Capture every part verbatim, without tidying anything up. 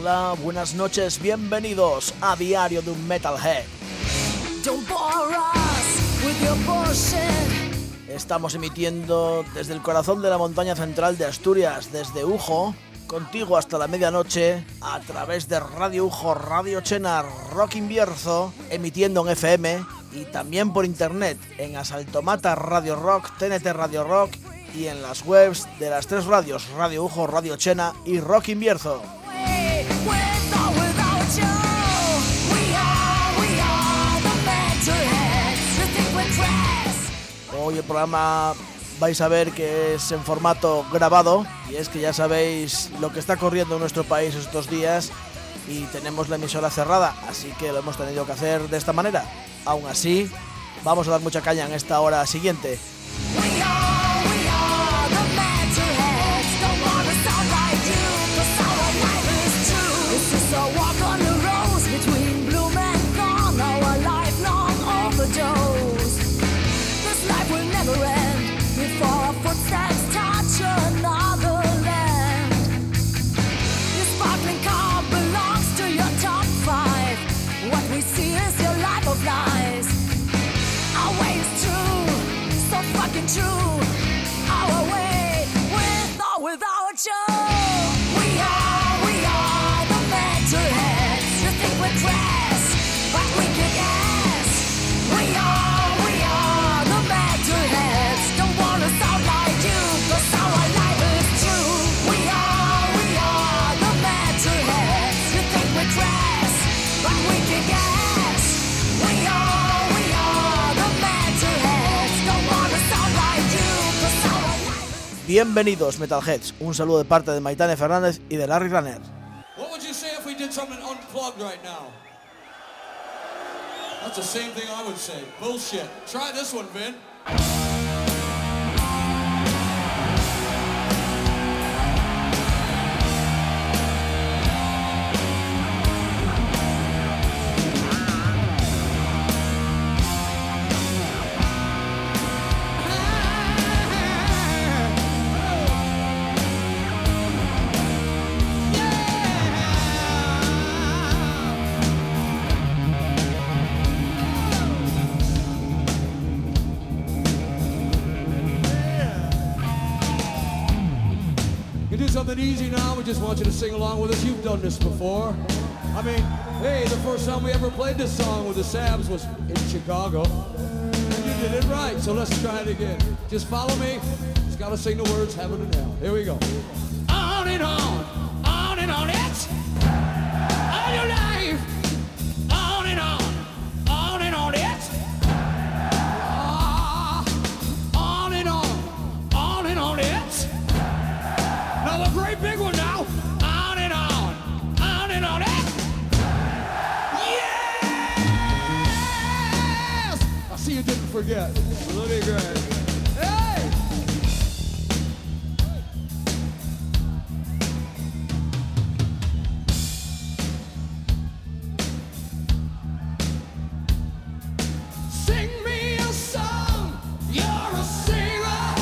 Hola, buenas noches, bienvenidos a Diario de un Metalhead. Estamos emitiendo desde el corazón de la montaña central de Asturias, desde Ujo, contigo hasta la medianoche, a través de Radio Ujo, Radio Chena, Rock Invierzo, emitiendo en F M y también por internet en Asaltomata Radio Rock, T N T Radio Rock y en las webs de las tres radios, Radio Ujo, Radio Chena y Rock Invierzo. Hoy el programa vais a ver que es en formato grabado, y es que ya sabéis lo que está corriendo en nuestro país estos días y tenemos la emisora cerrada, así que lo hemos tenido que hacer de esta manera. Aún así, vamos a dar mucha caña en esta hora siguiente. True, our way, with or without you. We are, we are the Metalheads. You think we're crass, but we kick ass. We are, we are the Metalheads. Don't wanna sound like you, cause our life is true. We are, we are the Metalheads. You think we're crass, but we kick ass. We are, we are the Metalheads. Don't wanna sound like you. Bienvenidos Metalheads, un saludo de parte de Maitane Fernández y de Larry Runner. What would you say if we did something unplugged right now? That's the same thing I would say. Bullshit. Try this one, Vin. Something easy now, we just want you to sing along with us. You've done this before. I mean, hey, the first time we ever played this song with the Sabs was in Chicago. And you did it right, so let's try it again. Just follow me. Just gotta sing the words heaven and hell. Here we go. On and on, on and on, it's all your life. On and on, on and on, it's ah, on and on, on and on, it's a great big one now. On and on, on and on. Yes! I see you didn't forget. Let me grab. Hey! Sing me a song. You're a singer.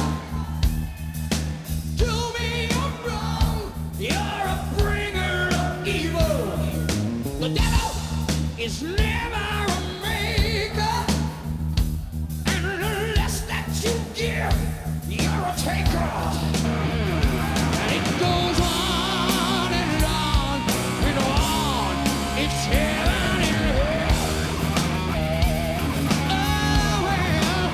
Do me You're a bringer of evil. The devil is never a maker. And unless that you give, you're a taker. And it goes on and on and on. It's heaven and hell. Oh, well.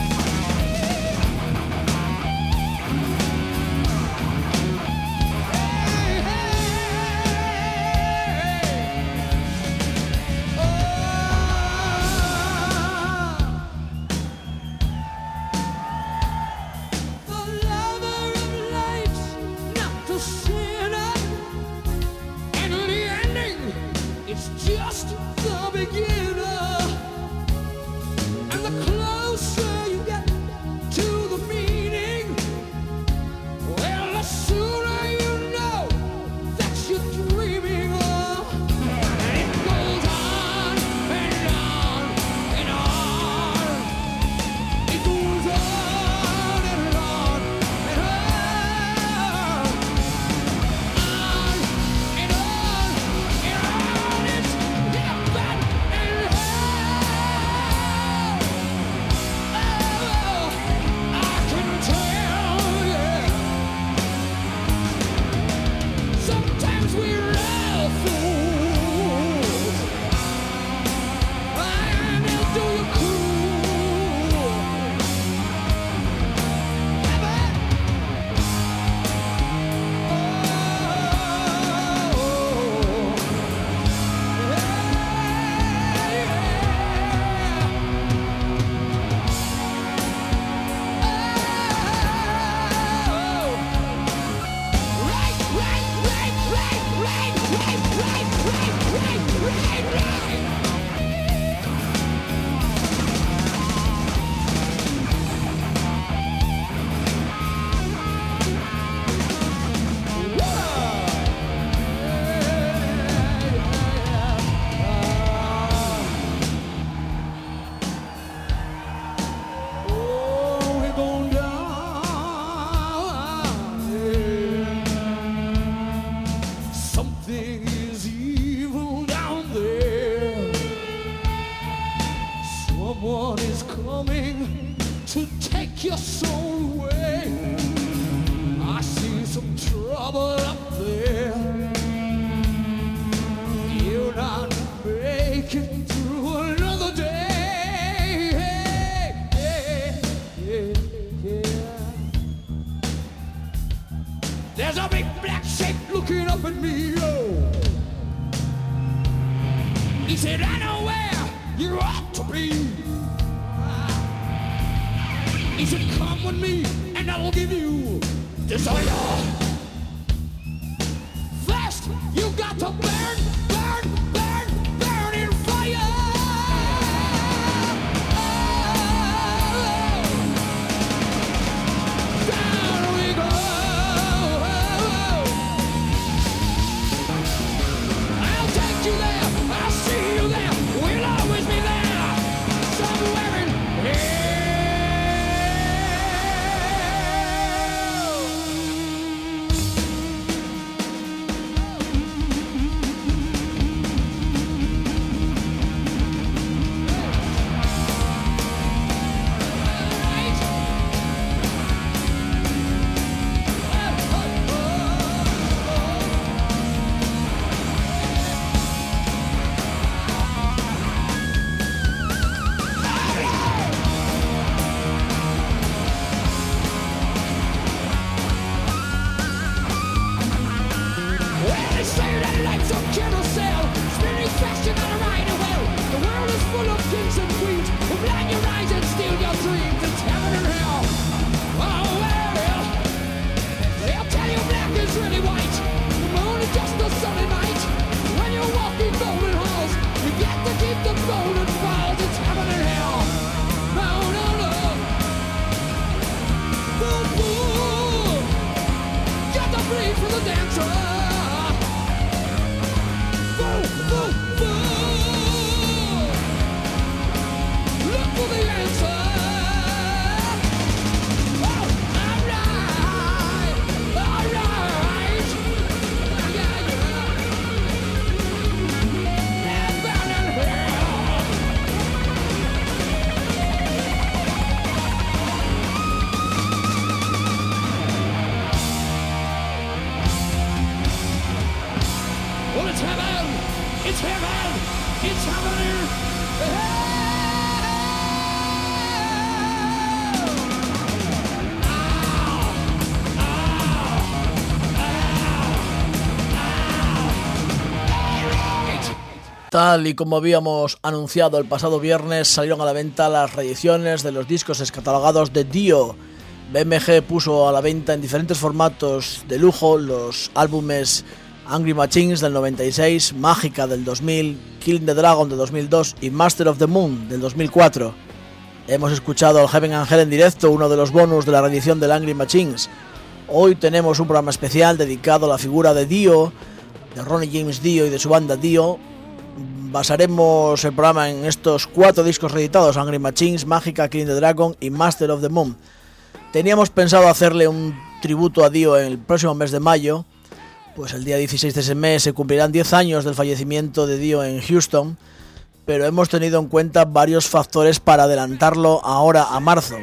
Just the beginner, and the closer you get to the meaning, well, the sooner you know that you're dreaming of. And it goes on and on and on. It goes on and on and on. On and on. Something is evil down there. Someone is coming to take your soul away. I see some trouble up there. You're not making through another day. Yeah, yeah, yeah. There's a big black shape looking up at me, oh. He said, I know where you ought to be. He said, come with me and I'll give you desire. First, you got to burn, burn, burn, burn in fire. Down we go. I'll take you there. I'll see you there. We'll always be there. Somewhere in here. Tal y como habíamos anunciado el pasado viernes, salieron a la venta las reediciones de los discos descatalogados de Dio. B M G puso a la venta en diferentes formatos de lujo los álbumes Angry Machines del noventa y seis, Mágica del dos mil, Killing the Dragon del dos mil dos y Master of the Moon del dos mil cuatro. Hemos escuchado al Heaven and Hell en directo, uno de los bonus de la reedición del Angry Machines. Hoy tenemos un programa especial dedicado a la figura de Dio, de Ronnie James Dio y de su banda Dio. Basaremos el programa en estos cuatro discos reeditados: Angry Machines, Mágica, Killing the Dragon y Master of the Moon. Teníamos pensado hacerle un tributo a Dio en el próximo mes de mayo, pues el día dieciséis de ese mes se cumplirán diez años del fallecimiento de Dio en Houston, pero hemos tenido en cuenta varios factores para adelantarlo ahora a marzo.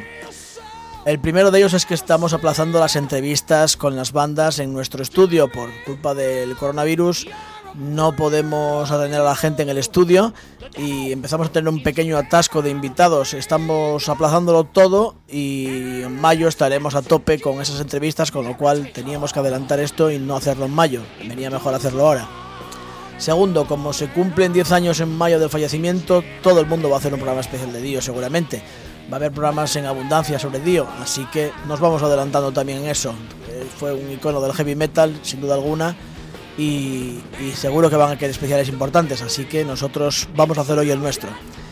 El primero de ellos es que estamos aplazando las entrevistas con las bandas en nuestro estudio por culpa del coronavirus. No podemos atender a la gente en el estudio y empezamos a tener un pequeño atasco de invitados. Estamos aplazándolo todo y en mayo estaremos a tope con esas entrevistas, con lo cual teníamos que adelantar esto y no hacerlo en mayo. Venía mejor hacerlo ahora. Segundo, como se cumplen diez años en mayo del fallecimiento, todo el mundo va a hacer un programa especial de Dio seguramente. Va a haber programas en abundancia sobre Dio, así que nos vamos adelantando también en eso. Eh, fue un icono del heavy metal, sin duda alguna. Y, y seguro que van a querer especiales importantes, así que nosotros vamos a hacer hoy el nuestro.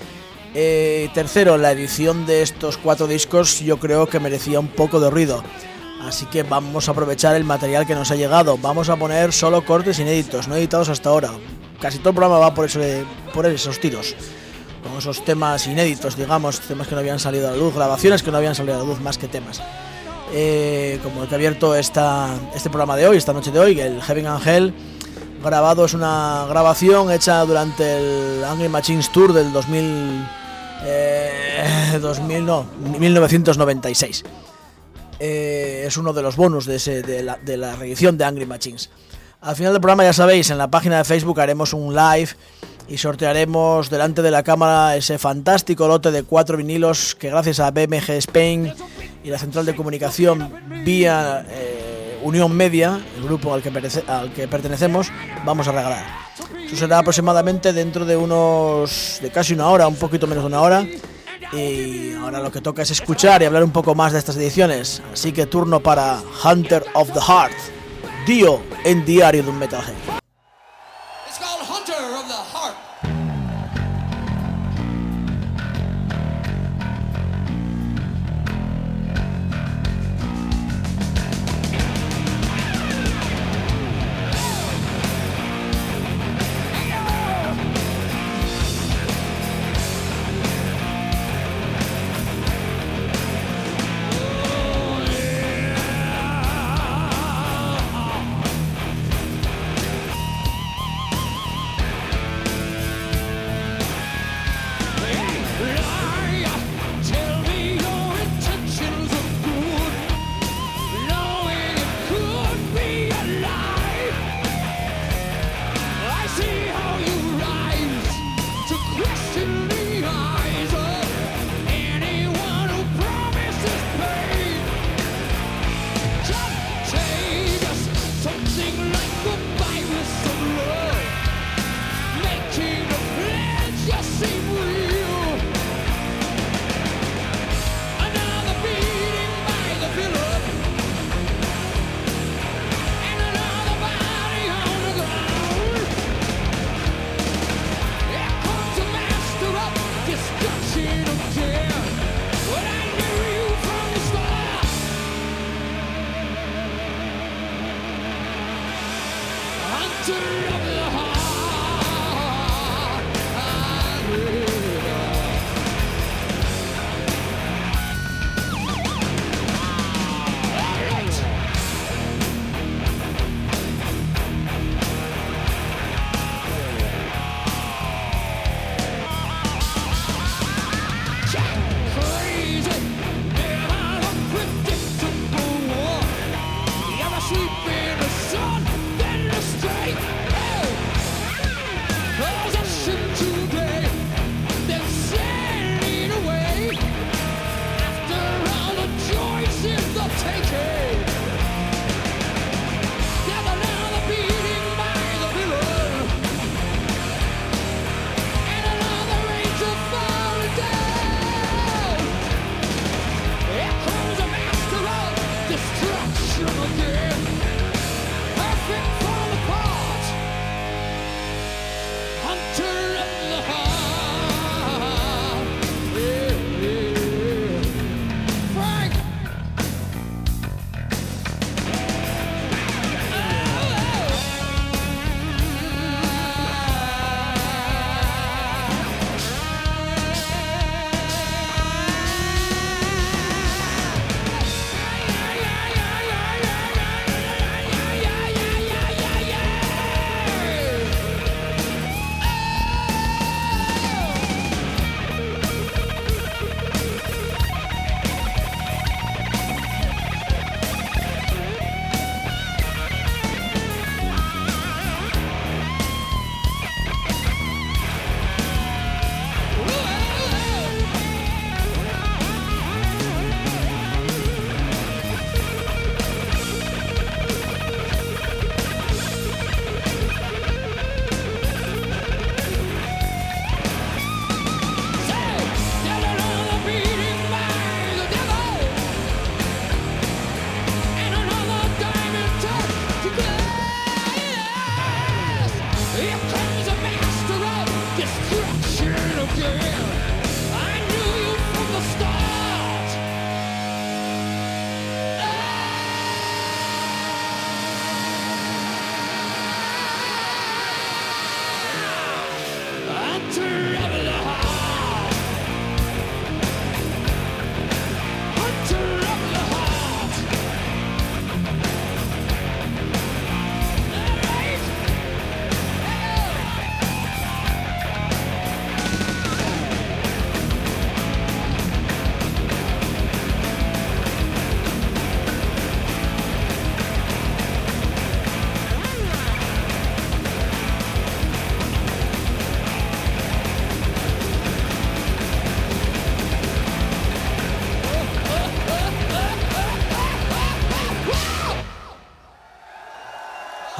Eh, tercero, la edición de estos cuatro discos yo creo que merecía un poco de ruido, así que vamos a aprovechar el material que nos ha llegado. Vamos a poner solo cortes inéditos, no editados hasta ahora. Casi todo el programa va por, ese, por esos tiros, con esos temas inéditos, digamos, temas que no habían salido a la luz, grabaciones que no habían salido a la luz más que temas. Eh, como el que ha abierto esta, este programa de hoy, esta noche de hoy, el Heaven and Hell, grabado, es una grabación hecha durante el Angry Machines Tour del dos mil, eh, dos mil no, mil novecientos noventa y seis. Eh, es uno de los bonus de, ese, de, la, de la reedición de Angry Machines. Al final del programa, ya sabéis, en la página de Facebook haremos un live y sortearemos delante de la cámara ese fantástico lote de cuatro vinilos que gracias a B M G Spain y la central de comunicación vía eh, Unión Media, el grupo al que, perece, al que pertenecemos, vamos a regalar. Eso será aproximadamente dentro de unos de casi una hora, un poquito menos de una hora. Y ahora lo que toca es escuchar y hablar un poco más de estas ediciones. Así que turno para Hunter of the Heart, Dio en Diario de un Metalhead. It's called Hunter of the Heart.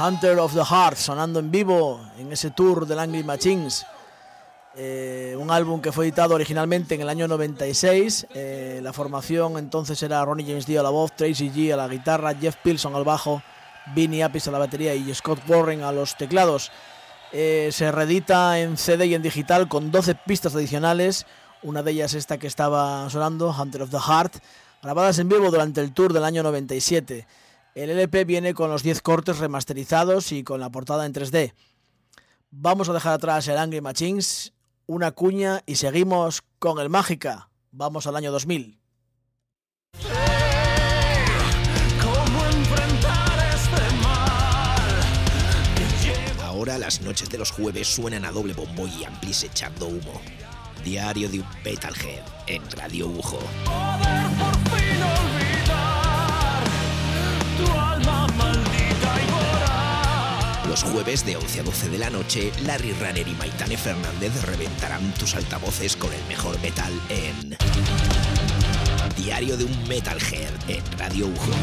Hunter of the Heart, sonando en vivo en ese tour del Angry Machines. Eh, un álbum que fue editado originalmente en el año noventa y seis. Eh, la formación entonces era Ronnie James Dio a la voz, Tracy G a la guitarra, Jeff Pilson al bajo, Vinnie Appice a la batería y Scott Warren a los teclados. Eh, se reedita en C D y en digital con doce pistas adicionales, una de ellas esta que estaba sonando, Hunter of the Heart, grabadas en vivo durante el tour del año noventa y siete. El L P viene con los diez cortes remasterizados y con la portada en tres D. Vamos a dejar atrás el Angry Machines, una cuña y seguimos con el Mágica. Vamos al año dos mil. Ahora las noches de los jueves suenan a doble bombo y amplis echando humo. Diario de un metalhead en Radio Ujo. Poder por fin olvidar tu alma maldita y voraz. Los jueves de once a doce de la noche, Larry Runner y Maitane Fernández reventarán tus altavoces con el mejor metal en Diario de un metalhead en Radio Ujo.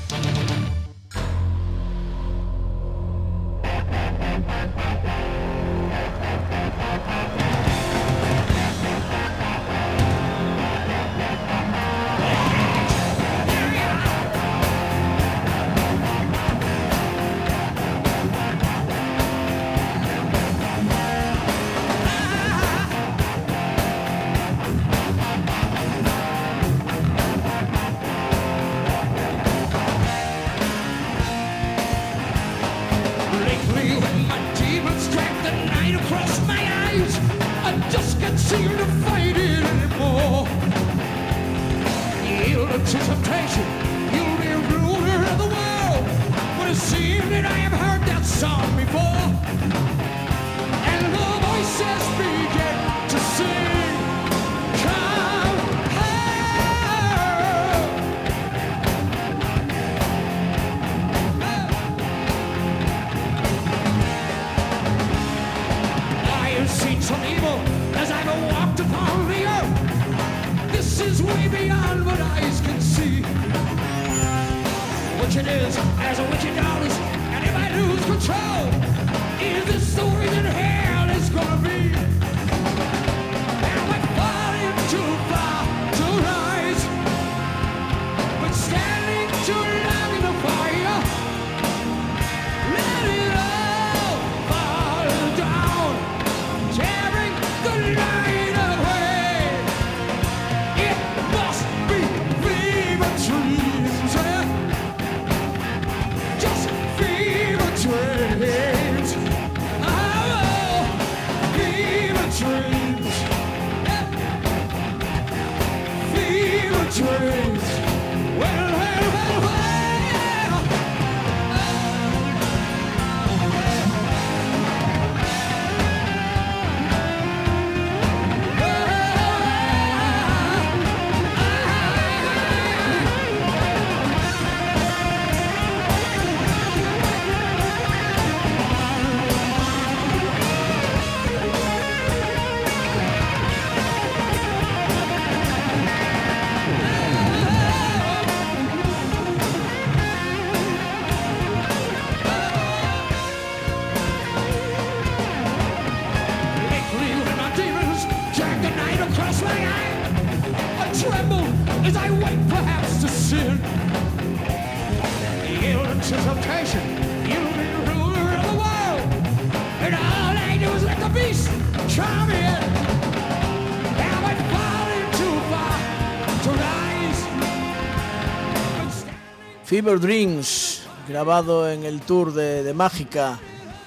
Fever Dreams, grabado en el tour de, de Mágica.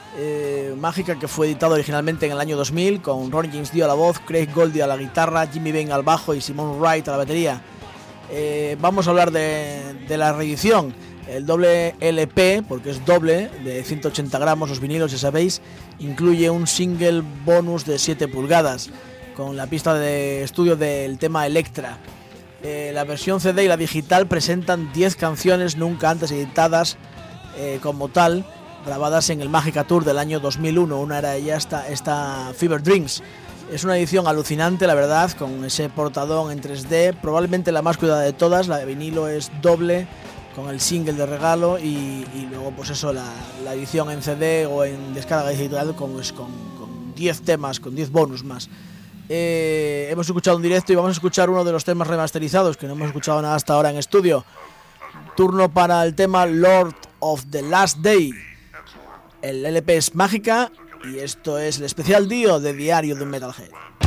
Eh, Mágica que fue editado originalmente en el año dos mil con Ronnie James Dio a la voz, Craig Goldie a la guitarra, Jimmy Bain al bajo y Simon Wright a la batería. Eh, vamos a hablar de, de la reedición. El doble L P, porque es doble, de ciento ochenta gramos, los vinilos ya sabéis, incluye un single bonus de siete pulgadas con la pista de estudio del tema Electra. Eh, la versión C D y la digital presentan diez canciones nunca antes editadas eh, como tal, grabadas en el Mágica Tour del año dos mil uno. Una era ya esta, esta Fever Dreams. Es una edición alucinante, la verdad, con ese portadón en tres D, probablemente la más cuidada de todas. La de vinilo es doble, con el single de regalo y, y luego pues eso, la, la edición en C D o en descarga digital con con diez temas, con diez bonus más. Eh, hemos escuchado un directo y vamos a escuchar uno de los temas remasterizados que no hemos escuchado nada hasta ahora en estudio. Turno para el tema Lord of the Last Day. El L P es Mágica y esto es el especial Dio de Diario de un Metalhead.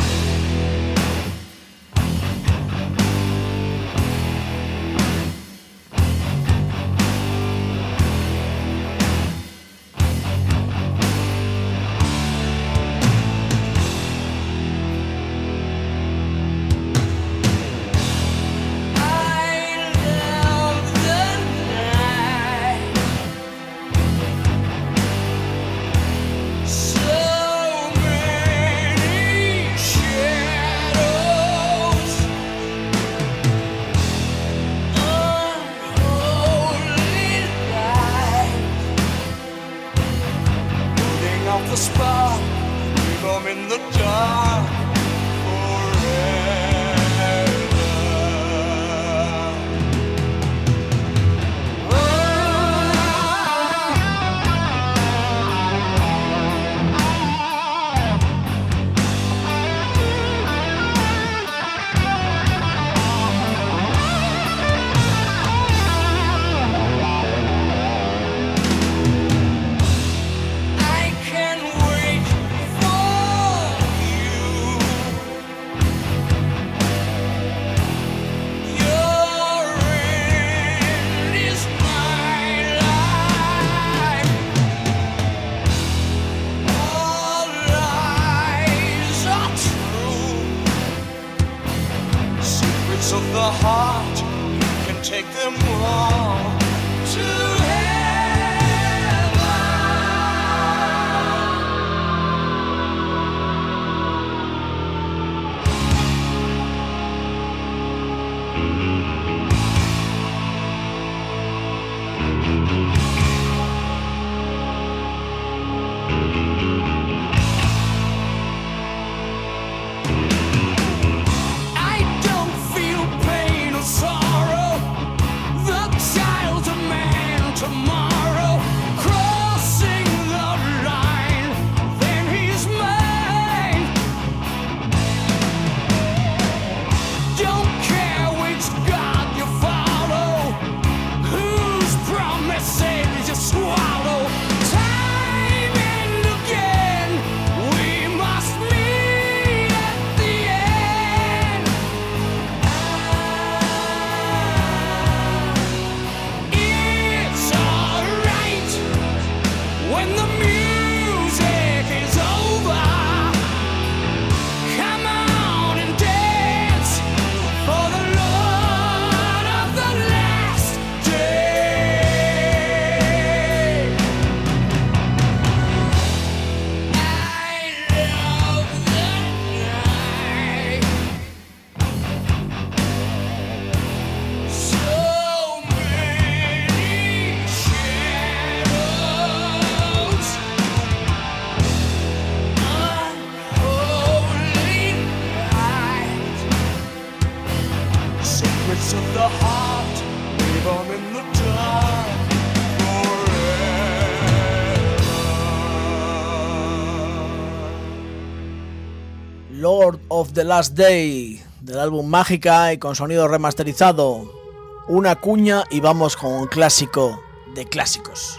Lord of the Last Day del álbum Mágica y con sonido remasterizado. Una cuña y vamos con un clásico de clásicos.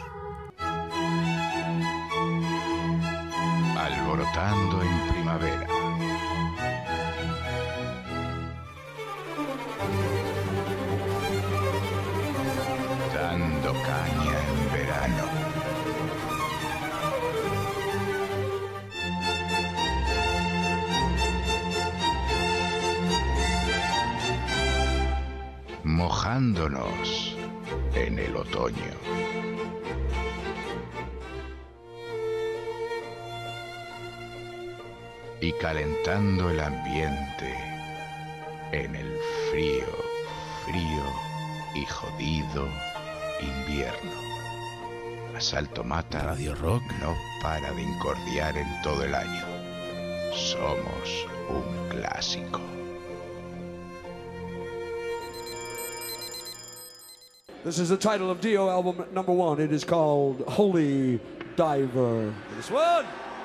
Alborotando en primavera. Dando caña en verano. Mojándonos en el otoño. Y calentando el ambiente en el frío, frío y jodido invierno. Asalto Mata Radio Rock no para de incordiar en todo el año. Somos un clásico. This is the title of Dio album number one. It is called Holy Diver. This one.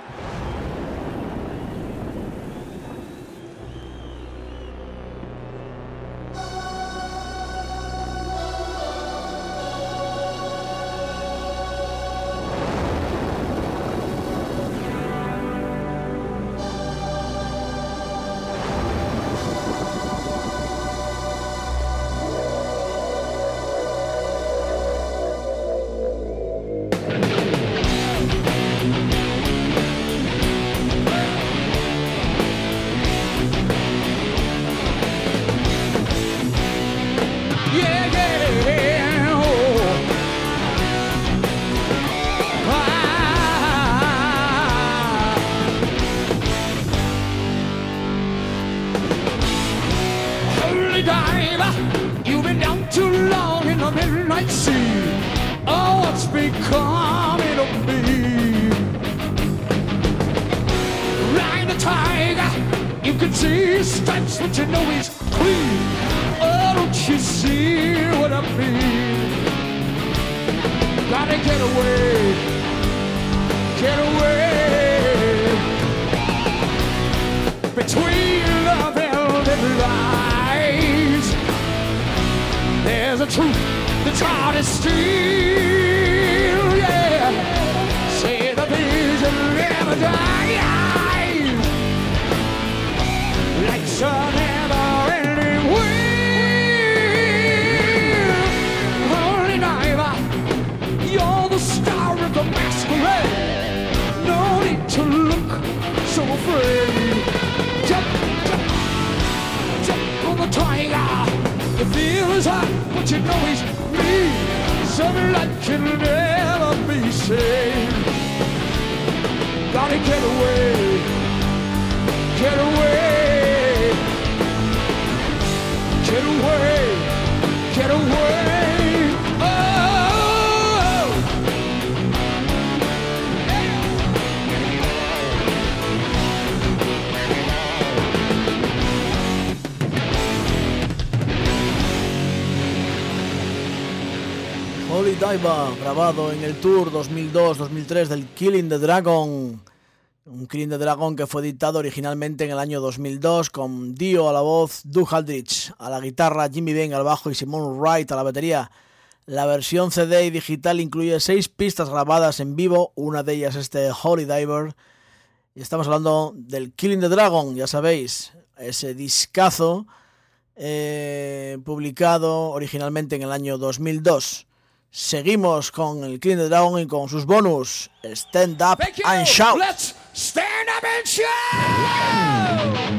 Holy Diver, grabado en el tour dos mil dos dos mil tres del Killing the Dragon. Un Killing the Dragon que fue editado originalmente en el año dos mil dos con Dio a la voz, Doug Aldrich a la guitarra, Jimmy Bain al bajo y Simon Wright a la batería. La versión C D y digital incluye seis pistas grabadas en vivo, una de ellas este Holy Diver. Y estamos hablando del Killing the Dragon, ya sabéis, ese discazo eh, publicado originalmente en el año dos mil dos. Seguimos con el Killing the Dragon y con sus bonus Stand Up and Shout. Let's stand up and shout.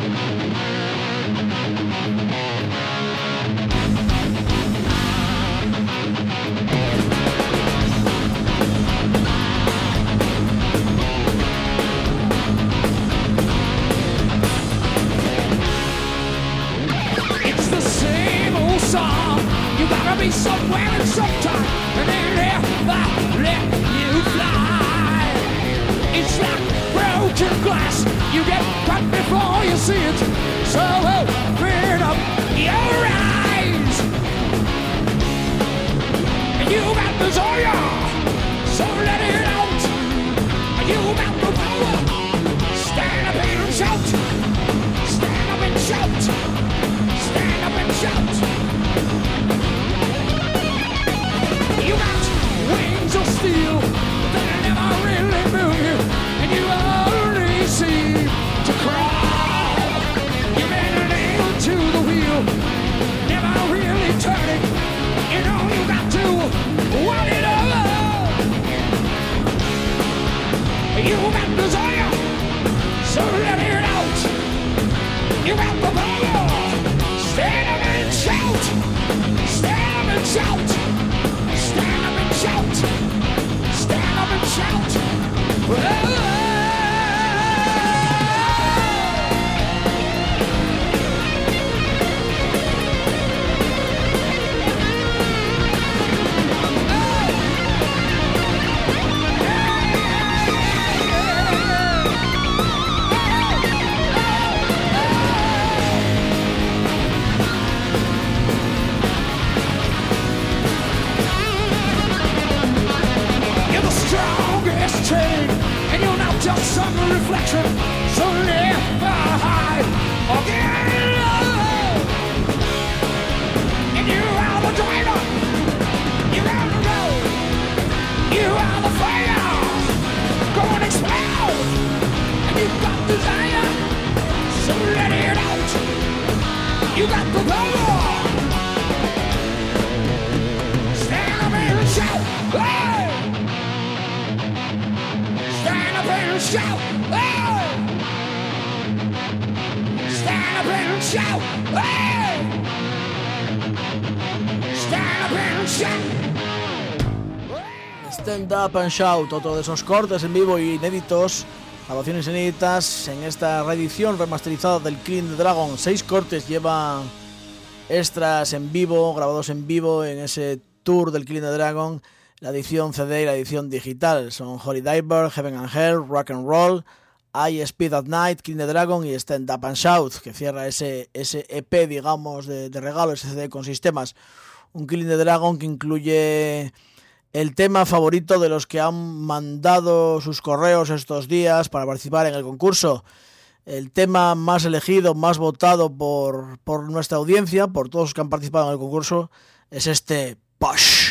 It's the same old song. You gotta be somewhere and sometime, and they never let you fly. It's like broken glass. You get cut before you see it. So open up your eyes. You got the desire, so let it out. You got the power. Stand up and shout. Stand up and shout. Stand up and shout. You got wings of steel that never really move you, and you only seem to crawl. You've been nailed to the wheel, never really turning. You know you got to want it all. You got desire, so let it out. You got the power. Stand up and shout. Stand up and shout. Stand up and shout. Stand up and shout. Whoa. action, so live behind again. And you are the driver, you are the road, you are the fire, go and explode. And you got desire, so let it out. You got the power. Stand up and shout, hey! Stand up and shout, hey! Stand up and shout, hey! Stand up and shout. Stand Up and Shout, otro de esos cortes en vivo y inéditos, grabaciones inéditas en esta reedición remasterizada del Killing the Dragon. Seis cortes lleva extras en vivo, grabados en vivo en ese tour del Killing the Dragon, la edición C D y la edición digital. Son Holy Diver, Heaven and Hell, Rock and Roll, I Speed at Night, Killing the Dragon y Stand Up and Shout, que cierra ese, ese E P, digamos, de, de regalo, ese C D con sistemas. Un Killing the Dragon que incluye el tema favorito de los que han mandado sus correos estos días para participar en el concurso. El tema más elegido, más votado por, por nuestra audiencia, por todos los que han participado en el concurso, es este Push.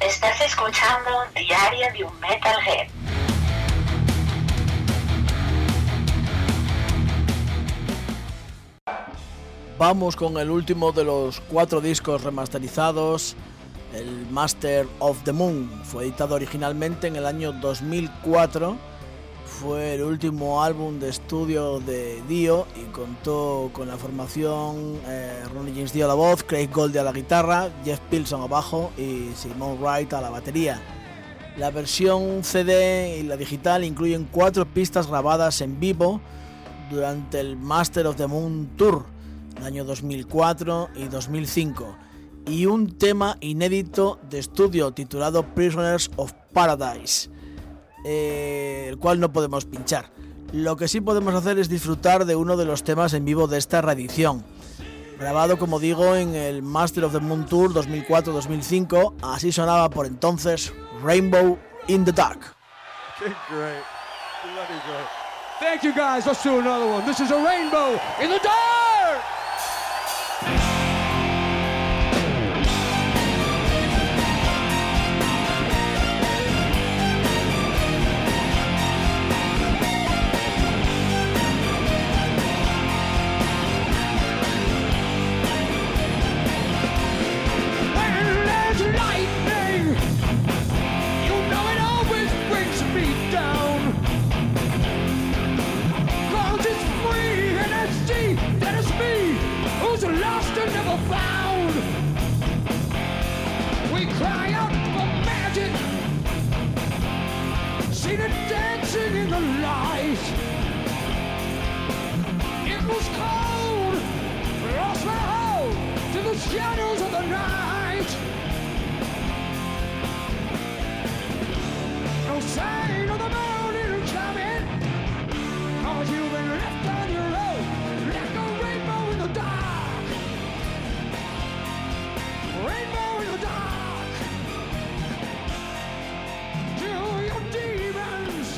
Estás escuchando Diario de un Metalhead. Vamos con el último de los cuatro discos remasterizados, el Master of the Moon. Fue editado originalmente en el año dos mil cuatro. Fue el último álbum de estudio de Dio y contó con la formación eh, Ronnie James Dio a la voz, Craig Goldie a la guitarra, Jeff Pilson a bajo y Simon Wright a la batería. La versión C D y la digital incluyen cuatro pistas grabadas en vivo durante el Master of the Moon Tour del año dos mil cuatro y dos mil cinco y un tema inédito de estudio titulado Prisoners of Paradise, eh, el cual no podemos pinchar. Lo que sí podemos hacer es disfrutar de uno de los temas en vivo de esta reedición, grabado, como digo, en el Master of the Moon Tour dos mil cuatro dos mil cinco. Así sonaba por entonces Rainbow in the Dark. Okay, great. Bloody great. Thank you guys. Let's do another one. This is a Rainbow in the Dark. Found. We cry out for magic, seen it dancing in the light. It was cold, lost my hold to the shadows of the night. No sign of the morning coming, 'cause you've been left on your own like a rainbow in the dark. Rainbow in the dark. Do your demons,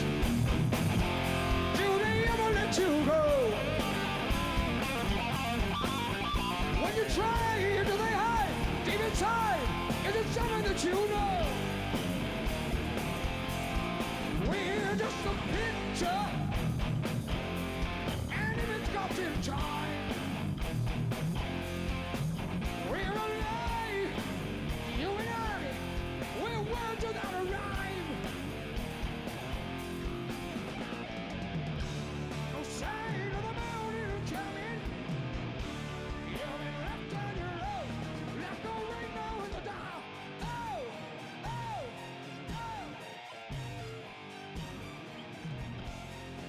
do they ever let you go? When you try, do they hide deep inside? Is it something that you know? We're just a picture, and if it's got in time, we're alive. You and I, we're words without a rhyme. No sign of the morning coming. You've been left on your own, like a rainbow in the dark. Oh, oh, oh.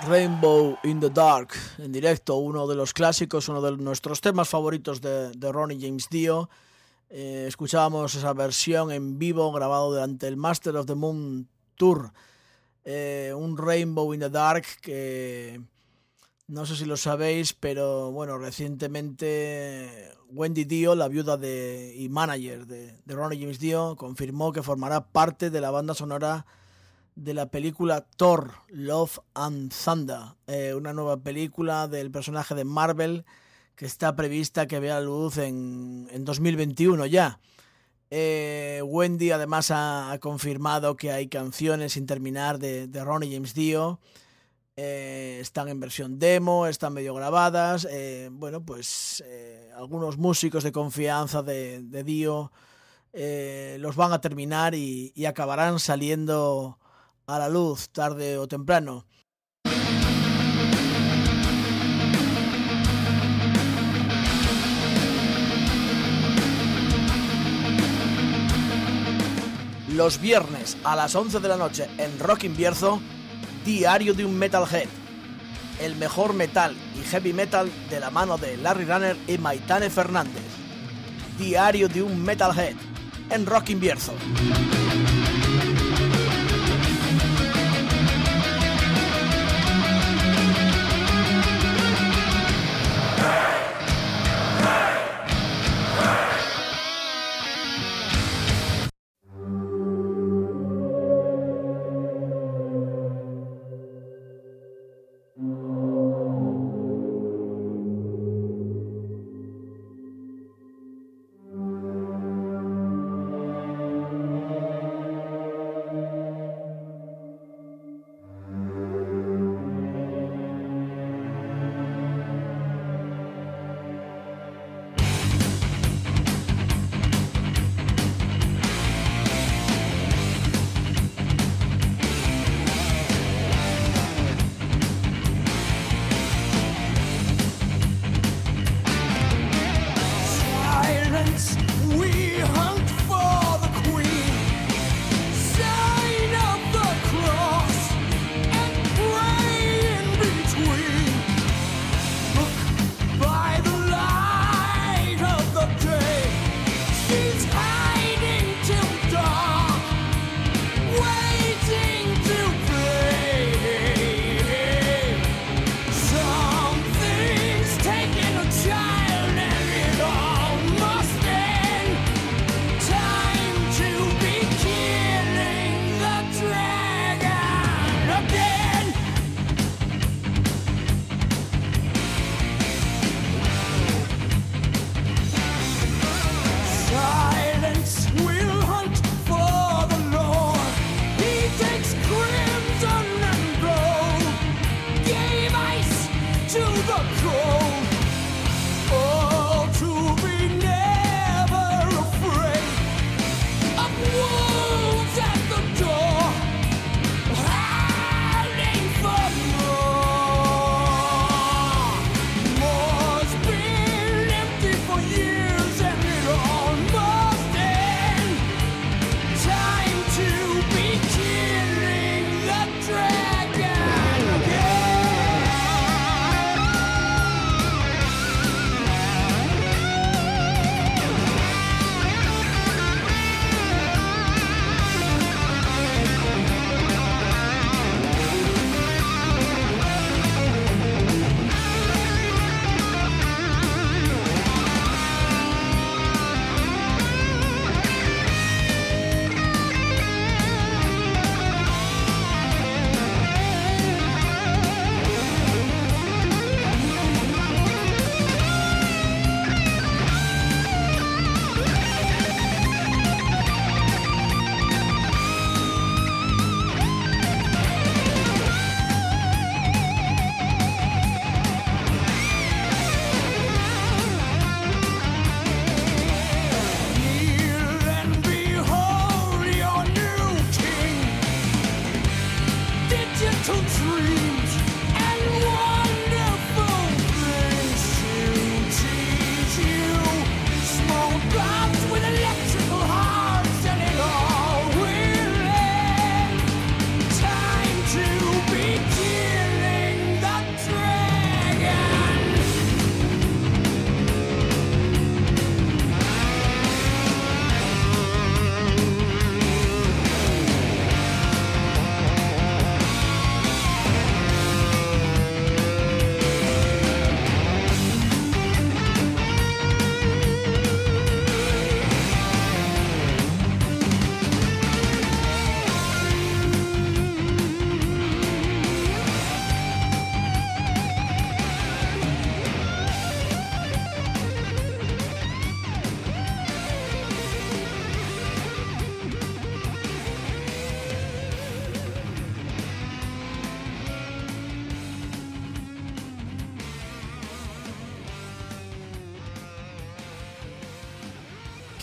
Rainbow in the Dark en directo, uno de los clásicos, uno de nuestros temas favoritos de, de Ronnie James Dio. Eh, escuchábamos esa versión en vivo grabado durante el Master of the Moon Tour, eh, un Rainbow in the Dark que no sé si lo sabéis, pero bueno, recientemente Wendy Dio, la viuda de, y manager de, de Ronnie James Dio, confirmó que formará parte de la banda sonora de la película Thor, Love and Thunder, eh, una nueva película del personaje de Marvel que está prevista que vea la luz en, en dos mil veintiuno ya. Eh, Wendy además ha, ha confirmado que hay canciones sin terminar de, de Ronnie James Dio. Eh, están en versión demo, están medio grabadas. Eh, bueno, pues eh, algunos músicos de confianza de, de Dio eh, los van a terminar y, y acabarán saliendo a la luz tarde o temprano. Los viernes a las once de la noche en Rockin' Bierzo, Diario de un Metalhead. El mejor metal y heavy metal de la mano de Larry Runner y Maitane Fernández. Diario de un Metalhead en Rockin' Bierzo.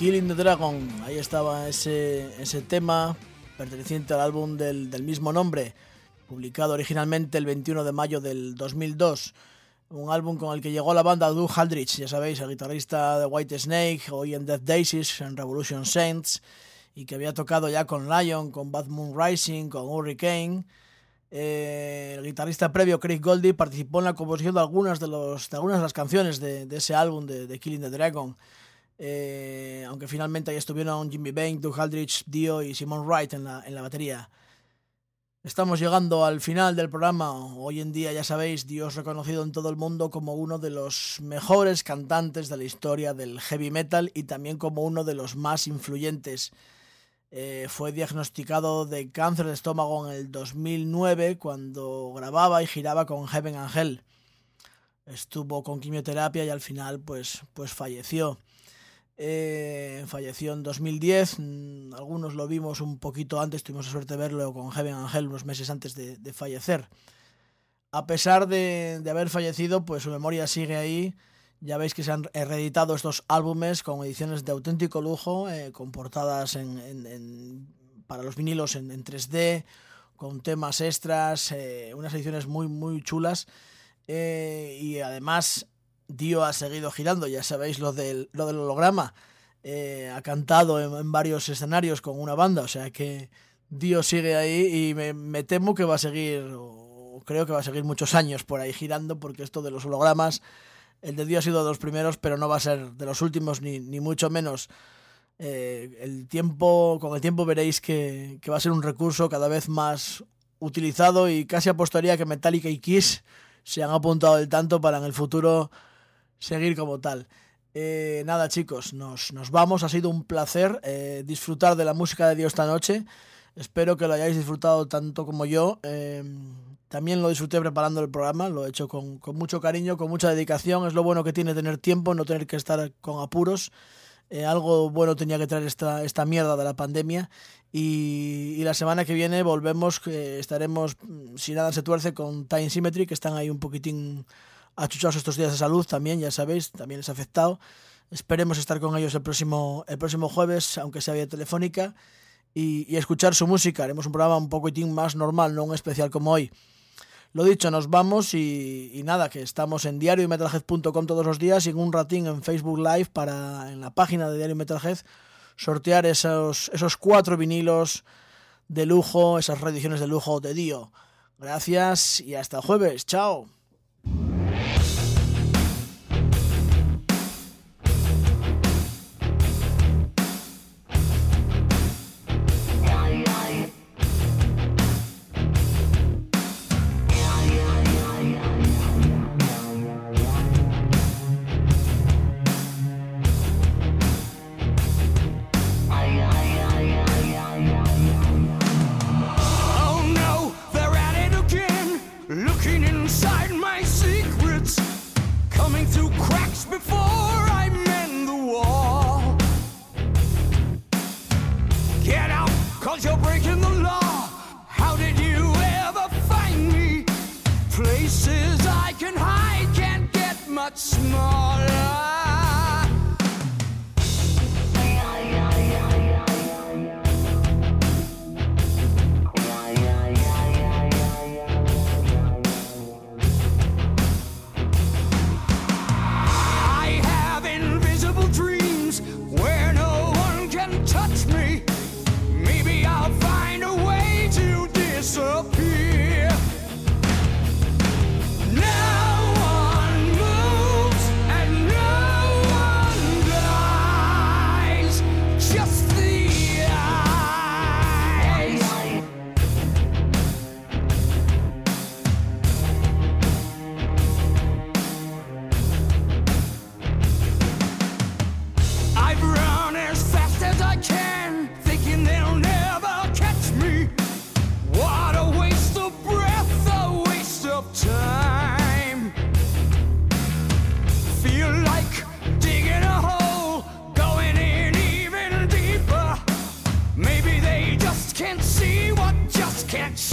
Killing the Dragon. Ahí estaba ese, ese tema perteneciente al álbum del, del mismo nombre, publicado originalmente el veintiuno de mayo del dos mil dos. Un álbum con el que llegó la banda Doug Aldrich, ya sabéis, el guitarrista de Whitesnake, hoy en Death Daisies, en Revolution Saints, y que había tocado ya con Lion, con Bad Moon Rising, con Hurricane. Eh, el guitarrista previo, Craig Goldie, participó en la composición de algunas de, los, de, algunas de las canciones de, de ese álbum de, de Killing the Dragon. Eh, aunque finalmente ahí estuvieron Jimmy Bain, Doug Aldrich, Dio y Simon Wright en la, en la batería. Estamos llegando al final del programa. Hoy en día, ya sabéis, Dio es reconocido en todo el mundo como uno de los mejores cantantes de la historia del heavy metal y también como uno de los más influyentes. Eh, fue diagnosticado de cáncer de estómago en el dos mil nueve cuando grababa y giraba con Heaven and Hell. Estuvo con quimioterapia y al final pues, pues falleció. Eh, falleció en dos mil diez. Algunos lo vimos un poquito antes, tuvimos la suerte de verlo con Heaven and Hell unos meses antes de, de fallecer. A pesar de, de haber fallecido, pues su memoria sigue ahí. Ya veis que se han reeditado estos álbumes con ediciones de auténtico lujo, eh, con portadas en, en, en, para los vinilos en, en tres D, con temas extras, eh, unas ediciones muy muy chulas. Eh, y además Dio ha seguido girando, ya sabéis lo del, lo del holograma. Eh, ha cantado en, en varios escenarios con una banda, o sea que Dio sigue ahí y me, me temo que va a seguir, o creo que va a seguir muchos años por ahí girando, porque esto de los hologramas... El de Dio ha sido de los primeros, pero no va a ser de los últimos, ni, ni mucho menos. Eh, el tiempo, con el tiempo veréis que, que va a ser un recurso cada vez más utilizado y casi apostaría que Metallica y Kiss se han apuntado del tanto para en el futuro seguir como tal. Eh, nada chicos, nos, nos vamos. Ha sido un placer eh, disfrutar de la música de Dio esta noche. Espero que lo hayáis disfrutado tanto como yo. Eh, También lo disfruté preparando el programa, lo he hecho con, con mucho cariño, con mucha dedicación. Es lo bueno que tiene tener tiempo, no tener que estar con apuros. Eh, algo bueno tenía que traer esta, esta mierda de la pandemia. Y, y la semana que viene volvemos, que estaremos, si nada se tuerce, con Time Symmetry, que están ahí un poquitín achuchados estos días de salud también, ya sabéis, también les ha afectado. Esperemos estar con ellos el próximo, el próximo jueves, aunque sea vía telefónica, y, y escuchar su música. Haremos un programa un poquitín más normal, no un especial como hoy. Lo dicho, nos vamos y, y nada, que estamos en diario metalhead punto com todos los días y en un ratín en Facebook Live para, en la página de Diario Metalhead, sortear esos, esos cuatro vinilos de lujo, esas reediciones de lujo de Dio. Gracias y hasta el jueves. Chao. Can't